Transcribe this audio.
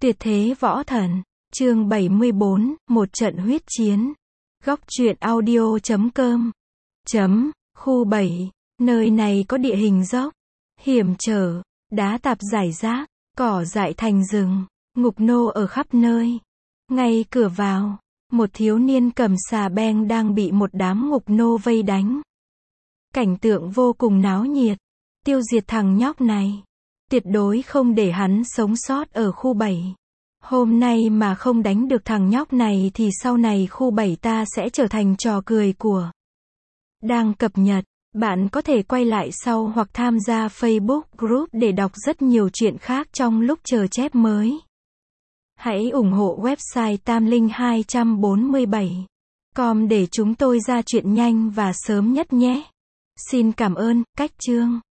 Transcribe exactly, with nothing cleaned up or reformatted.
Tuyệt thế võ thần, chương bảy mươi bốn, một trận huyết chiến. Góc truyện audio chấm com. Chấm, khu bảy, nơi này có địa hình dốc, hiểm trở, đá tạp rải rác, cỏ dại thành rừng, ngục nô ở khắp nơi. Ngay cửa vào, một thiếu niên cầm xà beng đang bị một đám ngục nô vây đánh. Cảnh tượng vô cùng náo nhiệt, tiêu diệt thằng nhóc này. Tuyệt đối không để hắn sống sót ở khu bảy. Hôm nay mà không đánh được thằng nhóc này thì sau này khu bảy ta sẽ trở thành trò cười của. Đang cập nhật, bạn có thể quay lại sau hoặc tham gia Facebook group để đọc rất nhiều chuyện khác trong lúc chờ chép mới. Hãy ủng hộ website tam linh hai bốn bảy chấm com để chúng tôi ra chuyện nhanh và sớm nhất nhé. Xin cảm ơn, cách chương.